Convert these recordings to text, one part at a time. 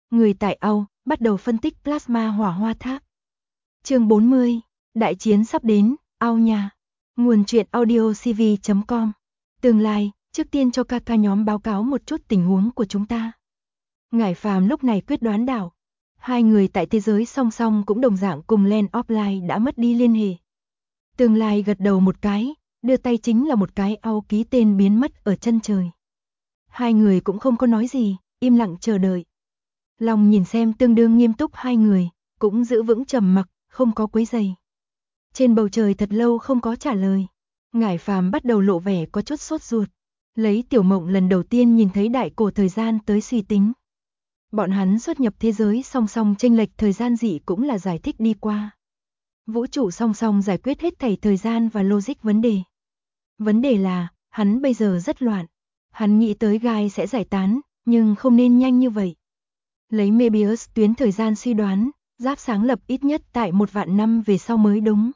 Người tại Âu bắt đầu phân tích plasma hỏa hoa tháp. Chương 40, đại chiến sắp đến, Âu nhà. Nguồn truyện audiocv.com. Tương lai, trước tiên cho ca nhóm báo cáo một chút tình huống của chúng ta. Ngải Phàm lúc này quyết đoán đảo. Hai người tại thế giới song song cũng đồng dạng cùng Land Offline đã mất đi liên hệ. Tương lai gật đầu một cái, đưa tay chính là một cái Âu ký tên biến mất ở chân trời. Hai người cũng không có nói gì, im lặng chờ đợi. Long nhìn xem tương đương nghiêm túc hai người, cũng giữ vững trầm mặc, không có quấy rầy. Trên bầu trời thật lâu không có trả lời. Ngải Phàm bắt đầu lộ vẻ có chút sốt ruột. Lấy Tiểu Mộng lần đầu tiên nhìn thấy đại cổ thời gian tới suy tính. Bọn hắn xuất nhập thế giới song song chênh lệch thời gian dị cũng là giải thích đi qua. Vũ trụ song song giải quyết hết thảy thời gian và logic vấn đề. Vấn đề là, hắn bây giờ rất loạn. Hắn nghĩ tới gai sẽ giải tán, nhưng không nên nhanh như vậy. Lấy Möbius tuyến thời gian suy đoán, giáp sáng lập ít nhất tại 1.000.000 năm về sau mới đúng.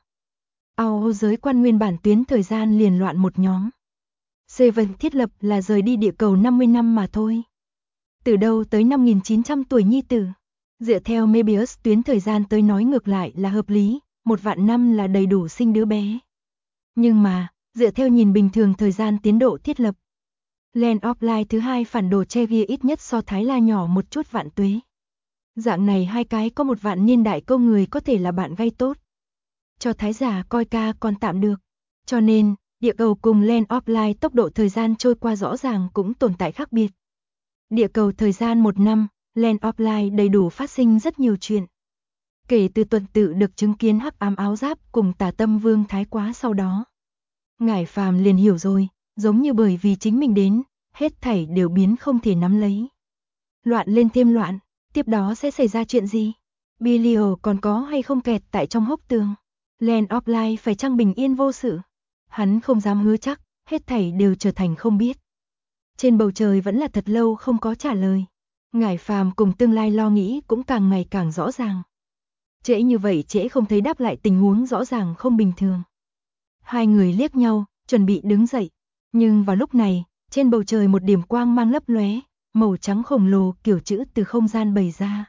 Âu giới quan nguyên bản tuyến thời gian liền loạn một nhóm. Seven thiết lập là rời đi địa cầu 50 năm mà thôi. Từ đâu tới 5.900 tuổi nhi tử. Dựa theo Möbius tuyến thời gian tới nói ngược lại là hợp lý, 1.000.000 năm là đầy đủ sinh đứa bé. Nhưng mà, dựa theo nhìn bình thường thời gian tiến độ thiết lập, Land Offline thứ hai phản đồ Chegia ít nhất so Thái La nhỏ một chút vạn tuế. Dạng này hai cái có 1.000.000 niên đại câu người có thể là bạn gây tốt. Cho Thái giả coi ca còn tạm được. Cho nên, địa cầu cùng Land Offline tốc độ thời gian trôi qua rõ ràng cũng tồn tại khác biệt. Địa cầu thời gian 1 năm, Land Offline đầy đủ phát sinh rất nhiều chuyện. Kể từ tuần tự được chứng kiến hắc ám áo giáp cùng Tà Tâm Vương thái quá sau đó. Ngải Phàm liền hiểu rồi, giống như bởi vì chính mình đến, hết thảy đều biến không thể nắm lấy. Loạn lên thêm loạn, tiếp đó sẽ xảy ra chuyện gì? Bilio còn có hay không kẹt tại trong hốc tường? Land Offline phải chăng bình yên vô sự? Hắn không dám hứa chắc, hết thảy đều trở thành không biết. Trên bầu trời vẫn là thật lâu không có trả lời. Ngải Phàm cùng tương lai lo nghĩ cũng càng ngày càng rõ ràng. Trễ như vậy trễ không thấy đáp lại tình huống rõ ràng không bình thường. Hai người liếc nhau, chuẩn bị đứng dậy. Nhưng vào lúc này, trên bầu trời một điểm quang mang lấp lóe, màu trắng khổng lồ kiểu chữ từ không gian bày ra.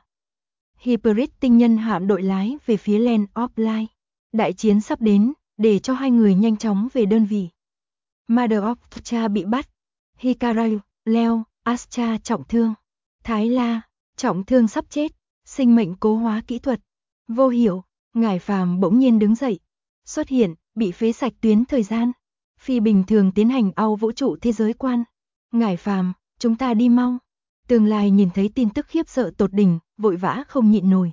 Hybrid tinh nhân hạm đội lái về phía Land Offline. Đại chiến sắp đến, để cho hai người nhanh chóng về đơn vị. Mother of Cha bị bắt. Hikaru, Leo, Astra trọng thương. Thái La, trọng thương sắp chết. Sinh mệnh cố hóa kỹ thuật. Vô hiểu, Ngải Phàm bỗng nhiên đứng dậy. Xuất hiện, bị phế sạch tuyến thời gian. Phi bình thường tiến hành Âu vũ trụ thế giới quan. Ngải Phàm, chúng ta đi mau. Tương lai nhìn thấy tin tức khiếp sợ tột đỉnh, vội vã không nhịn nổi.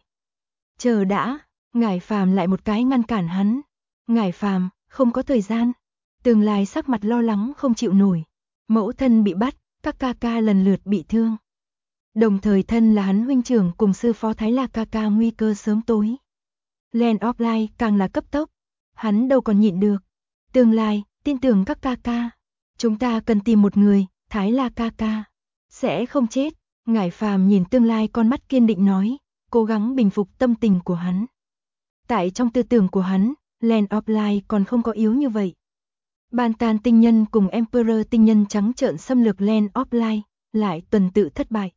Chờ đã, Ngải Phàm lại một cái ngăn cản hắn. Ngải Phàm, không có thời gian. Tương lai sắc mặt lo lắng không chịu nổi. Mẫu thân bị bắt, các ca ca lần lượt bị thương. Đồng thời thân là hắn huynh trưởng cùng sư phó Thái La ca ca nguy cơ sớm tối. Land Offline càng là cấp tốc. Hắn đâu còn nhịn được. Tương lai, tin tưởng các ca ca. Chúng ta cần tìm một người, Thái La ca ca. Sẽ không chết. Ngải Phàm nhìn tương lai con mắt kiên định nói, cố gắng bình phục tâm tình của hắn. Tại trong tư tưởng của hắn, Land Offline còn không có yếu như vậy. Bantan tinh nhân cùng Emperor tinh nhân trắng trợn xâm lược Land Offline, lại tuần tự thất bại.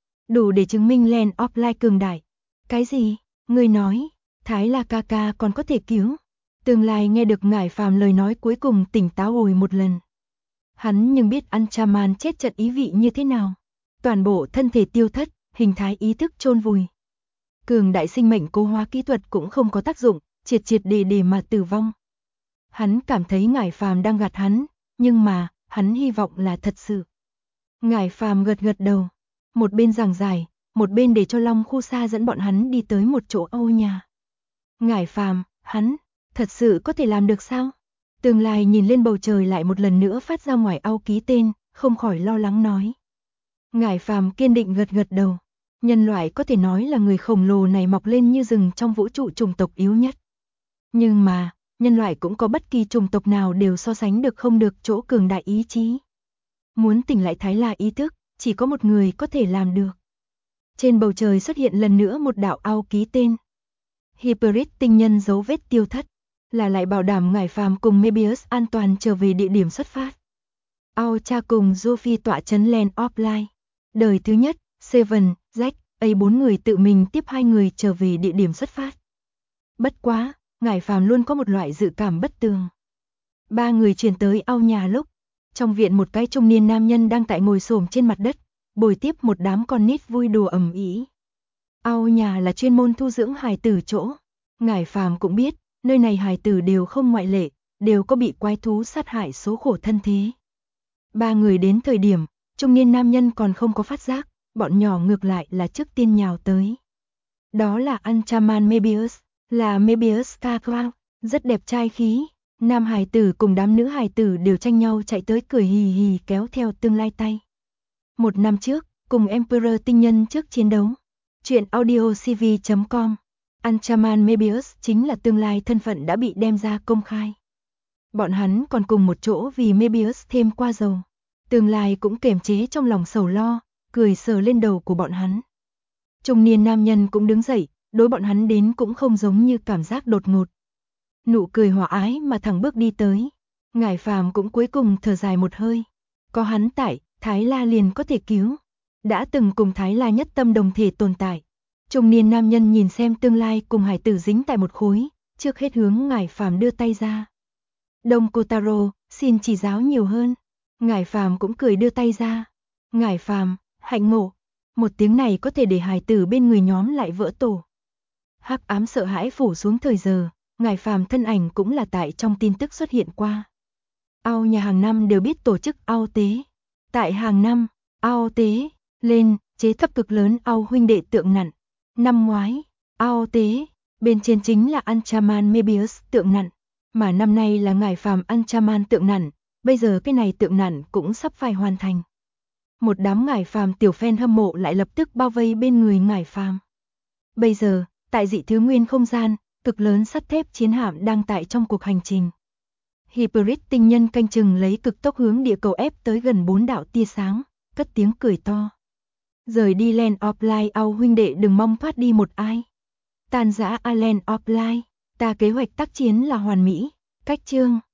Đủ để chứng minh Land Offline cường đại. Cái gì? Ngươi nói, Thái La ca ca còn có thể cứu? Tương lai nghe được Ngải Phàm lời nói cuối cùng tỉnh táo hồi một lần. Hắn nhưng biết Anchaman chết trận ý vị như thế nào. Toàn bộ thân thể tiêu thất, hình thái ý thức chôn vùi. Cường đại sinh mệnh cố hóa kỹ thuật cũng không có tác dụng, triệt để mà tử vong. Hắn cảm thấy Ngải Phàm đang gạt hắn, nhưng mà, hắn hy vọng là thật sự. Ngải Phàm gật gật đầu, một bên giảng giải, một bên để cho Long Khu Sa dẫn bọn hắn đi tới một chỗ Âu nhà. Ngải Phàm, hắn, thật sự có thể làm được sao? Tương lai nhìn lên bầu trời lại một lần nữa phát ra ngoài Âu ký tên, không khỏi lo lắng nói. Ngải Phàm kiên định gật gật đầu. Nhân loại có thể nói là người khổng lồ này mọc lên như rừng trong vũ trụ chủng tộc yếu nhất. Nhưng mà, nhân loại cũng có bất kỳ chủng tộc nào đều so sánh được không được chỗ cường đại ý chí. Muốn tỉnh lại Thái La ý thức, chỉ có một người có thể làm được. Trên bầu trời xuất hiện lần nữa một đạo Âu ký tên. Hybrid tinh nhân dấu vết tiêu thất, là lại bảo đảm Ngải Phàm cùng Möbius an toàn trở về địa điểm xuất phát. Âu cha cùng Sophie tọa trấn Land Offline. Đời thứ nhất, Seven, Jack, A4 người tự mình tiếp 2 người trở về địa điểm xuất phát. Bất quá, Ngải Phàm luôn có một loại dự cảm bất tường. 3 người chuyển tới ao nhà lúc, trong viện một cái trung niên nam nhân đang tại ngồi xổm trên mặt đất, bồi tiếp một đám con nít vui đùa ầm ĩ. Ao nhà là chuyên môn thu dưỡng hài tử chỗ. Ngải Phàm cũng biết, nơi này hài tử đều không ngoại lệ, đều có bị quái thú sát hại số khổ thân thế. 3 người đến thời điểm, trung niên nam nhân còn không có phát giác, bọn nhỏ ngược lại là trước tiên nhào tới. Đó là Anchaman Mebius, là Mebius Scarcrow, rất đẹp trai khí. Nam hài tử cùng đám nữ hài tử đều tranh nhau chạy tới cười hì hì kéo theo tương lai tay. 1 năm trước, cùng Emperor tinh nhân trước chiến đấu. Chuyện audiocv.com. Anchaman Mebius chính là tương lai thân phận đã bị đem ra công khai. Bọn hắn còn cùng một chỗ vì Mebius thêm qua dầu. Tương lai cũng kiềm chế trong lòng sầu lo, cười sờ lên đầu của bọn hắn. Trung niên nam nhân cũng đứng dậy, đối bọn hắn đến cũng không giống như cảm giác đột ngột. Nụ cười hòa ái mà thẳng bước đi tới. Ngải Phàm cũng cuối cùng thở dài một hơi. Có hắn tại, Thái La liền có thể cứu. Đã từng cùng Thái La nhất tâm đồng thể tồn tại. Trung niên nam nhân nhìn xem tương lai cùng hải tử dính tại một khối, trước hết hướng Ngải Phàm đưa tay ra. Đông Kotaro, xin chỉ giáo nhiều hơn. Ngải Phàm cũng cười đưa tay ra. Ngải Phàm, hạnh ngộ. Một tiếng này có thể để hài tử bên người nhóm lại vỡ tổ. Hắc ám sợ hãi phủ xuống thời giờ, Ngải Phàm thân ảnh cũng là tại trong tin tức xuất hiện qua. Ao nhà hàng năm đều biết tổ chức ao tế. Tại hàng năm, ao tế lên chế thấp cực lớn ao huynh đệ tượng nặn. Năm ngoái, ao tế bên trên chính là Anchaman Mebius tượng nặn, mà năm nay là Ngải Phàm Anchaman tượng nặn, bây giờ cái này tượng nặn cũng sắp phải hoàn thành. Một đám Ngải Phàm tiểu fan hâm mộ lại lập tức bao vây bên người Ngải Phàm. Bây giờ, tại dị thứ nguyên không gian, cực lớn sắt thép chiến hạm đang tại trong cuộc hành trình. Hybrid tinh nhân canh chừng lấy cực tốc hướng địa cầu ép tới gần 4 đạo tia sáng, cất tiếng cười to. Rời đi Land of Light ao huynh đệ đừng mong thoát đi một ai. Tàn giã Land of Light, ta kế hoạch tác chiến là hoàn mỹ. Cách chương